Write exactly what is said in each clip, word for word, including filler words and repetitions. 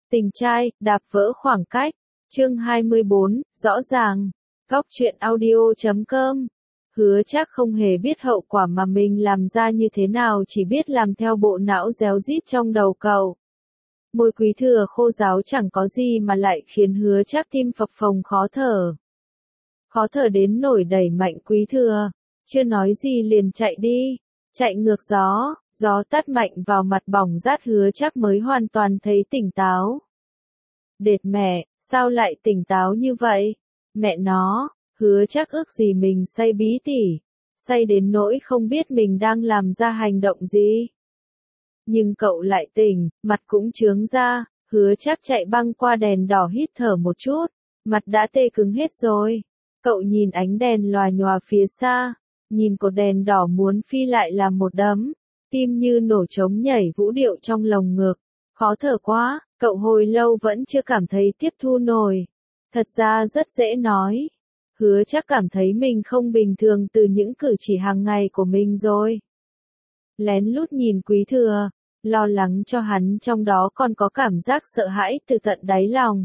Tình trai, đạp vỡ khoảng cách. Chương hai mươi bốn, rõ ràng. Góc truyện audio chấm com. Hứa Trác không hề biết hậu quả mà mình làm ra như thế nào, chỉ biết làm theo bộ não réo rít trong đầu cậu. Môi Quý Thừa khô ráo chẳng có gì mà lại khiến Hứa Trác tim phập phồng khó thở. Khó thở đến nổi đẩy mạnh Quý Thừa, chưa nói gì liền chạy đi, chạy ngược gió, gió tát mạnh vào mặt bỏng rát Hứa Trác mới hoàn toàn thấy tỉnh táo. Đệt mẹ, sao lại tỉnh táo như vậy? Mẹ nó, Hứa Trác ước gì mình say bí tỉ, say đến nỗi không biết mình đang làm ra hành động gì. Nhưng cậu lại tỉnh, mặt cũng chướng ra, Hứa Trác chạy băng qua đèn đỏ hít thở một chút, mặt đã tê cứng hết rồi. Cậu nhìn ánh đèn lòa nhòa phía xa, nhìn cột đèn đỏ muốn phi lại là một đấm, tim như nổ trống nhảy vũ điệu trong lồng ngực. Khó thở quá, cậu hồi lâu vẫn chưa cảm thấy tiếp thu nổi. Thật ra rất dễ nói. Hứa Trác cảm thấy mình không bình thường từ những cử chỉ hàng ngày của mình rồi. Lén lút nhìn Quý Thừa, lo lắng cho hắn, trong đó còn có cảm giác sợ hãi từ tận đáy lòng.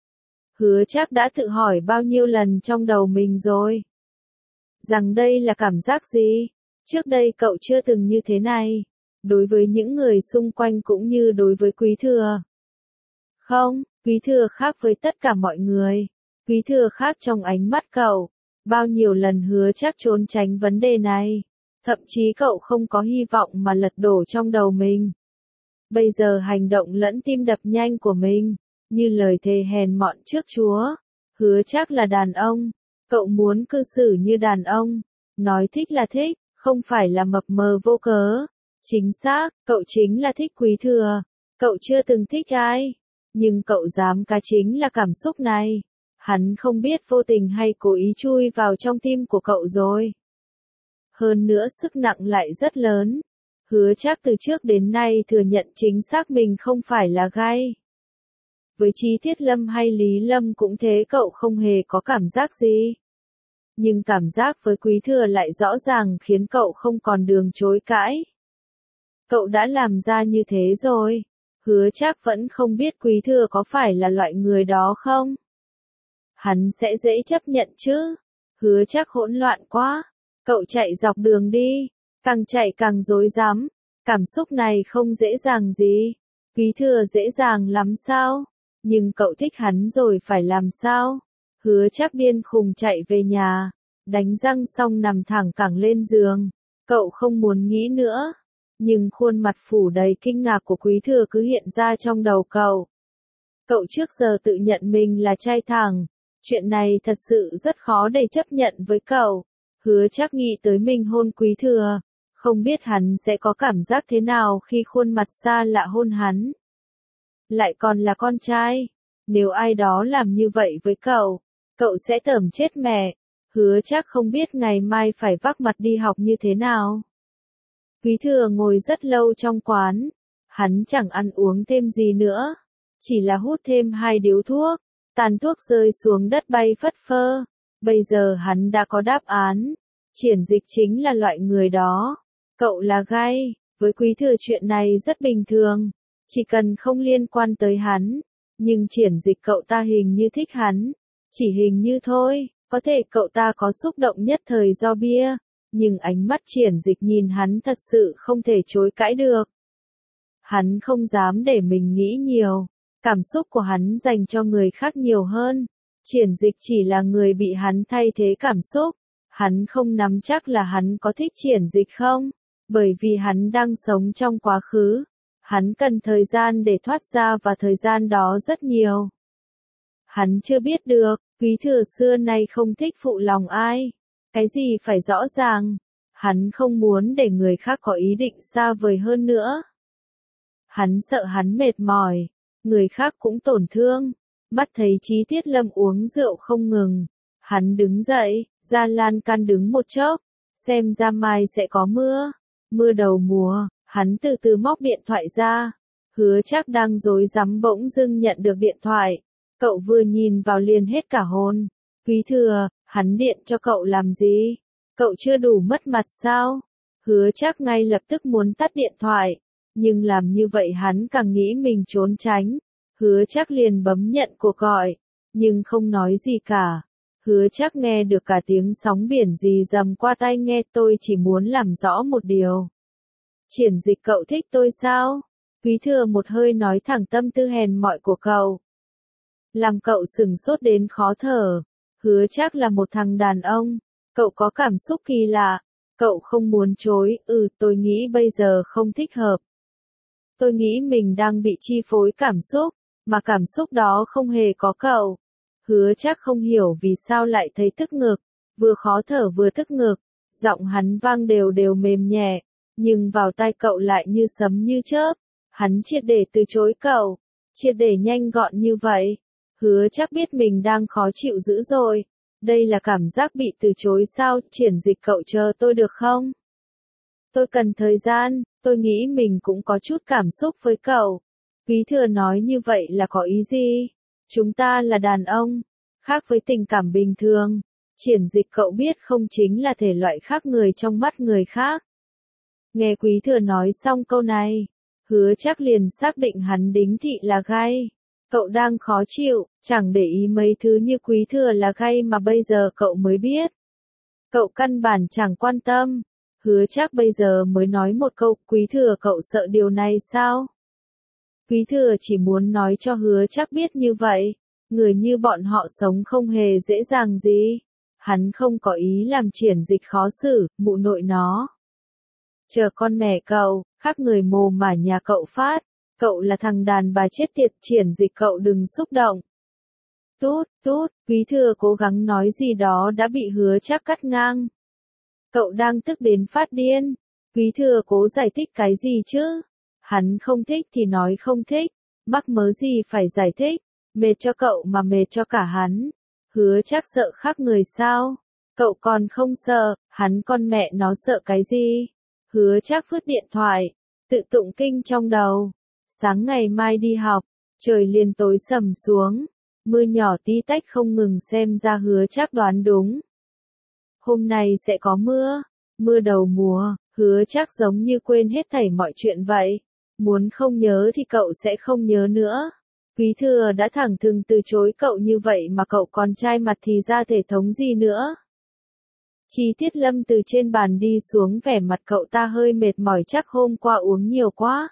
Hứa Trác đã tự hỏi bao nhiêu lần trong đầu mình rồi. Rằng đây là cảm giác gì? Trước đây cậu chưa từng như thế này. Đối với những người xung quanh cũng như đối với Quý Thừa. Không, Quý Thừa khác với tất cả mọi người. Quý Thừa khác trong ánh mắt cậu. Bao nhiêu lần Hứa Trác trốn tránh vấn đề này. Thậm chí cậu không có hy vọng mà lật đổ trong đầu mình. Bây giờ hành động lẫn tim đập nhanh của mình, như lời thề hèn mọn trước Chúa. Hứa Trác là đàn ông. Cậu muốn cư xử như đàn ông. Nói thích là thích, không phải là mập mờ vô cớ. Chính xác, cậu chính là thích Quý Thừa. Cậu chưa từng thích ai. Nhưng cậu dám cá chính là cảm xúc này. Hắn không biết vô tình hay cố ý chui vào trong tim của cậu rồi. Hơn nữa sức nặng lại rất lớn. Hứa Trác từ trước đến nay thừa nhận chính xác mình không phải là gay. Với Chí Thiết Lâm hay Lý Lâm cũng thế, cậu không hề có cảm giác gì. Nhưng cảm giác với Quý Thừa lại rõ ràng khiến cậu không còn đường chối cãi. Cậu đã làm ra như thế rồi. Hứa Trác vẫn không biết Quý Thừa có phải là loại người đó không? Hắn sẽ dễ chấp nhận chứ? Hứa Trác hỗn loạn quá. Cậu chạy dọc đường đi. Càng chạy càng rối rắm. Cảm xúc này không dễ dàng gì. Quý Thừa dễ dàng lắm sao? Nhưng cậu thích hắn rồi phải làm sao? Hứa Trác điên khùng chạy về nhà. Đánh răng xong nằm thẳng cẳng lên giường. Cậu không muốn nghĩ nữa. Nhưng khuôn mặt phủ đầy kinh ngạc của Quý Thừa cứ hiện ra trong đầu cậu. Cậu trước giờ tự nhận mình là trai thẳng. Chuyện này thật sự rất khó để chấp nhận với cậu. Hứa Trác nghĩ tới mình hôn Quý Thừa. Không biết hắn sẽ có cảm giác thế nào khi khuôn mặt xa lạ hôn hắn. Lại còn là con trai. Nếu ai đó làm như vậy với cậu, cậu sẽ tởm chết mẹ. Hứa Trác không biết ngày mai phải vác mặt đi học như thế nào. Quý Thừa ngồi rất lâu trong quán. Hắn chẳng ăn uống thêm gì nữa. Chỉ là hút thêm hai điếu thuốc. Tàn thuốc rơi xuống đất bay phất phơ. Bây giờ hắn đã có đáp án. Triển Dịch chính là loại người đó. Cậu là gay. Với Quý Thừa chuyện này rất bình thường. Chỉ cần không liên quan tới hắn. Nhưng Triển Dịch cậu ta hình như thích hắn. Chỉ hình như thôi. Có thể cậu ta có xúc động nhất thời do bia. Nhưng ánh mắt Triển Dịch nhìn hắn thật sự không thể chối cãi được. Hắn không dám để mình nghĩ nhiều. Cảm xúc của hắn dành cho người khác nhiều hơn. Triển Dịch chỉ là người bị hắn thay thế cảm xúc. Hắn không nắm chắc là hắn có thích Triển Dịch không. Bởi vì hắn đang sống trong quá khứ. Hắn cần thời gian để thoát ra và thời gian đó rất nhiều. Hắn chưa biết được, Quý Thừa xưa nay không thích phụ lòng ai. Cái gì phải rõ ràng. Hắn không muốn để người khác có ý định xa vời hơn nữa. Hắn sợ hắn mệt mỏi. Người khác cũng tổn thương. Mắt thấy Chí Thiết Lâm uống rượu không ngừng. Hắn đứng dậy, ra lan can đứng một chốc. Xem ra mai sẽ có mưa. Mưa đầu mùa, hắn từ từ móc điện thoại ra. Hứa Trác đang rối rắm bỗng dưng nhận được điện thoại. Cậu vừa nhìn vào liền hết cả hồn. Quý Thừa, hắn điện cho cậu làm gì? Cậu chưa đủ mất mặt sao? Hứa Trác ngay lập tức muốn tắt điện thoại. Nhưng làm như vậy hắn càng nghĩ mình trốn tránh. Hứa Trác liền bấm nhận cuộc gọi, nhưng không nói gì cả. Hứa Trác nghe được cả tiếng sóng biển rì rầm qua tai nghe. Tôi chỉ muốn làm rõ một điều. Triển Dịch cậu thích tôi sao? Quý Thừa một hơi nói thẳng tâm tư hèn mọn của cậu. Làm cậu sừng sốt đến khó thở. Hứa Trác là một thằng đàn ông. Cậu có cảm xúc kỳ lạ. Cậu không muốn chối. Ừ, tôi nghĩ bây giờ không thích hợp. Tôi nghĩ mình đang bị chi phối cảm xúc, mà cảm xúc đó không hề có cậu. Hứa Trác không hiểu vì sao lại thấy tức ngực, vừa khó thở vừa tức ngực. Giọng hắn vang đều đều mềm nhẹ, nhưng vào tai cậu lại như sấm như chớp. Hắn triệt để từ chối cậu, triệt để nhanh gọn như vậy. Hứa Trác biết mình đang khó chịu dữ rồi. Đây là cảm giác bị từ chối sao? Triển Dịch cậu chờ tôi được không? Tôi cần thời gian, tôi nghĩ mình cũng có chút cảm xúc với cậu. Quý Thừa nói như vậy là có ý gì? Chúng ta là đàn ông, khác với tình cảm bình thường. Triển Dịch cậu biết không, chính là thể loại khác người trong mắt người khác. Nghe Quý Thừa nói xong câu này, Hứa Trác liền xác định hắn đính thị là gay. Cậu đang khó chịu, chẳng để ý mấy thứ như Quý Thừa là gay mà bây giờ cậu mới biết. Cậu căn bản chẳng quan tâm. Hứa Trác bây giờ mới nói một câu, Quý Thừa cậu sợ điều này sao? Quý Thừa chỉ muốn nói cho Hứa Trác biết như vậy. Người như bọn họ sống không hề dễ dàng gì. Hắn không có ý làm Triển Dịch khó xử, mụ nội nó. Chờ con mẹ cậu, khác người mồ mà nhà cậu phát. Cậu là thằng đàn bà chết tiệt. Triển Dịch cậu đừng xúc động. Tút, tút, Quý Thừa cố gắng nói gì đó đã bị Hứa Trác cắt ngang. Cậu đang tức đến phát điên. Quý Thừa cố giải thích cái gì chứ? Hắn không thích thì nói không thích. Mắc mớ gì phải giải thích. Mệt cho cậu mà mệt cho cả hắn. Hứa Trác sợ khác người sao? Cậu còn không sợ, hắn con mẹ nó sợ cái gì? Hứa Trác vứt điện thoại, tự tụng kinh trong đầu. Sáng ngày mai đi học, trời liền tối sầm xuống. Mưa nhỏ tí tách không ngừng, xem ra Hứa Trác đoán đúng. Hôm nay sẽ có mưa, mưa đầu mùa. Hứa Trác giống như quên hết thảy mọi chuyện vậy. Muốn không nhớ thì cậu sẽ không nhớ nữa. Quý Thừa đã thẳng thừng từ chối cậu như vậy mà cậu còn chai mặt thì ra thể thống gì nữa. Chi Tiết Lâm từ trên bàn đi xuống, vẻ mặt cậu ta hơi mệt mỏi, chắc hôm qua uống nhiều quá.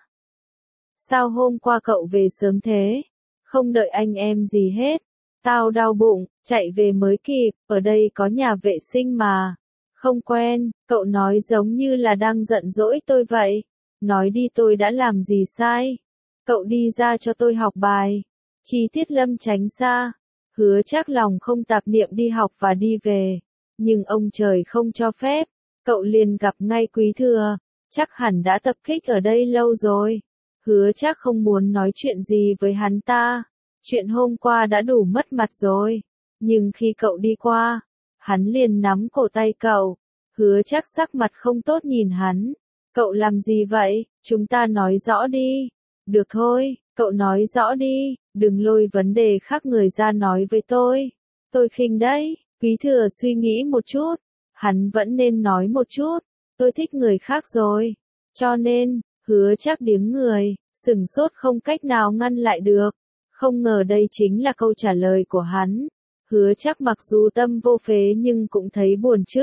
Sao hôm qua cậu về sớm thế? Không đợi anh em gì hết. Tao đau bụng, chạy về mới kịp, ở đây có nhà vệ sinh mà. Không quen, cậu nói giống như là đang giận dỗi tôi vậy. Nói đi, tôi đã làm gì sai? Cậu đi ra cho tôi học bài. Chi Tiết Lâm tránh xa. Hứa Trác lòng không tạp niệm đi học và đi về. Nhưng ông trời không cho phép. Cậu liền gặp ngay Quý Thừa. Chắc hẳn đã tập kích ở đây lâu rồi. Hứa Trác không muốn nói chuyện gì với hắn ta. Chuyện hôm qua đã đủ mất mặt rồi. Nhưng khi cậu đi qua, hắn liền nắm cổ tay cậu. Hứa Trác sắc mặt không tốt nhìn hắn. Cậu làm gì vậy? Chúng ta nói rõ đi. Được thôi, cậu nói rõ đi. Đừng lôi vấn đề khác người ra nói với tôi. Tôi khinh đấy. Quý Thừa suy nghĩ một chút. Hắn vẫn nên nói một chút. Tôi thích người khác rồi. Cho nên, Hứa Trác điếng người, sừng sốt không cách nào ngăn lại được. Không ngờ đây chính là câu trả lời của hắn. Hứa Trác mặc dù tâm vô phế nhưng cũng thấy buồn chứ.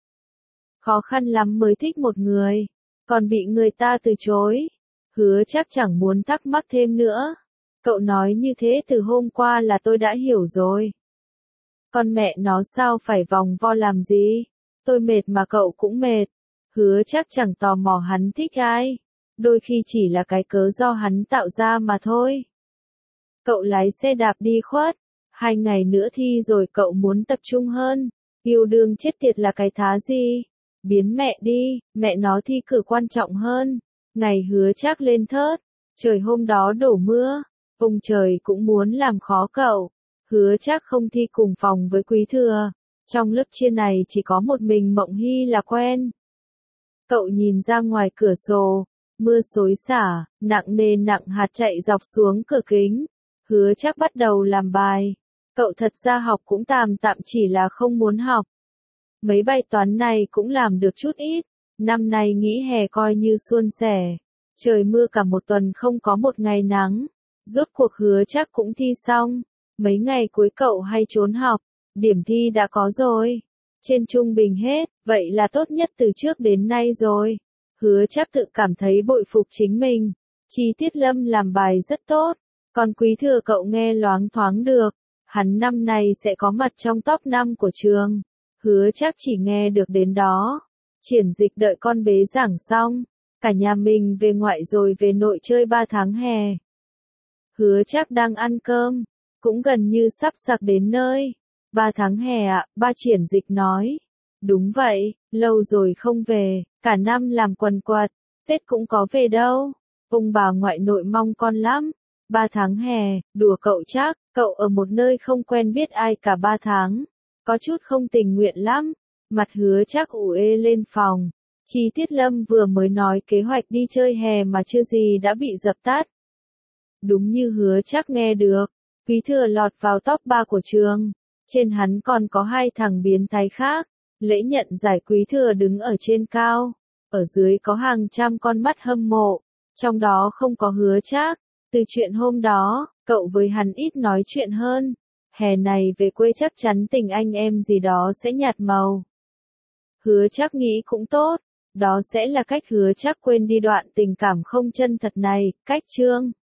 Khó khăn lắm mới thích một người, còn bị người ta từ chối. Hứa Trác chẳng muốn thắc mắc thêm nữa. Cậu nói như thế từ hôm qua là tôi đã hiểu rồi. Con mẹ nó sao phải vòng vo làm gì? Tôi mệt mà cậu cũng mệt. Hứa Trác chẳng tò mò hắn thích ai. Đôi khi chỉ là cái cớ do hắn tạo ra mà thôi. Cậu lái xe đạp đi khuất. Hai ngày nữa thi rồi, cậu muốn tập trung hơn. Yêu đương chết tiệt là cái thá gì? Biến mẹ đi, mẹ nó thi cử quan trọng hơn. Ngày Hứa Trác lên thớt. Trời hôm đó đổ mưa. Ông trời cũng muốn làm khó cậu. Hứa Trác không thi cùng phòng với Quý Thừa. Trong lớp chia này chỉ có một mình Mộng Hy là quen. Cậu nhìn ra ngoài cửa sổ. Mưa xối xả, nặng nề nặng hạt chạy dọc xuống cửa kính. Hứa Trác bắt đầu làm bài. Cậu thật ra học cũng tạm tạm, chỉ là không muốn học. Mấy bài toán này cũng làm được chút ít. Năm nay nghỉ hè coi như suôn sẻ. Trời mưa cả một tuần, không có một ngày nắng. Rốt cuộc Hứa Trác cũng thi xong. Mấy ngày cuối cậu hay trốn học, điểm thi đã có rồi. Trên trung bình hết, vậy là tốt nhất từ trước đến nay rồi. Hứa Trác tự cảm thấy bội phục chính mình. Chi Tiết Lâm làm bài rất tốt, còn Quý Thừa cậu nghe loáng thoáng được. Hắn năm nay sẽ có mặt trong top năm của trường. Hứa Trác chỉ nghe được đến đó. Triển Dịch đợi con bế giảng xong, cả nhà mình về ngoại rồi về nội chơi ba tháng hè. Hứa Trác đang ăn cơm, cũng gần như sắp sặc đến nơi. Ba tháng hè ạ, ba Triển Dịch nói. Đúng vậy, lâu rồi không về, cả năm làm quần quật, Tết cũng có về đâu. Ông bà ngoại nội mong con lắm. Ba tháng hè, đùa cậu Trác, cậu ở một nơi không quen biết ai cả ba tháng. Có chút không tình nguyện lắm. Mặt Hứa Trác ủ ê lên phòng. Chi Tiết Lâm vừa mới nói kế hoạch đi chơi hè mà chưa gì đã bị dập tắt. Đúng như Hứa Trác nghe được, Quý Thừa lọt vào top ba của trường. Trên hắn còn có hai thằng biến thái khác. Lễ nhận giải Quý Thừa đứng ở trên cao. Ở dưới có hàng trăm con mắt hâm mộ. Trong đó không có Hứa Trác. Từ chuyện hôm đó, cậu với hắn ít nói chuyện hơn. Hè này về quê chắc chắn tình anh em gì đó sẽ nhạt màu. Hứa Trác nghĩ cũng tốt. Đó sẽ là cách Hứa Trác quên đi đoạn tình cảm không chân thật này. Cách chương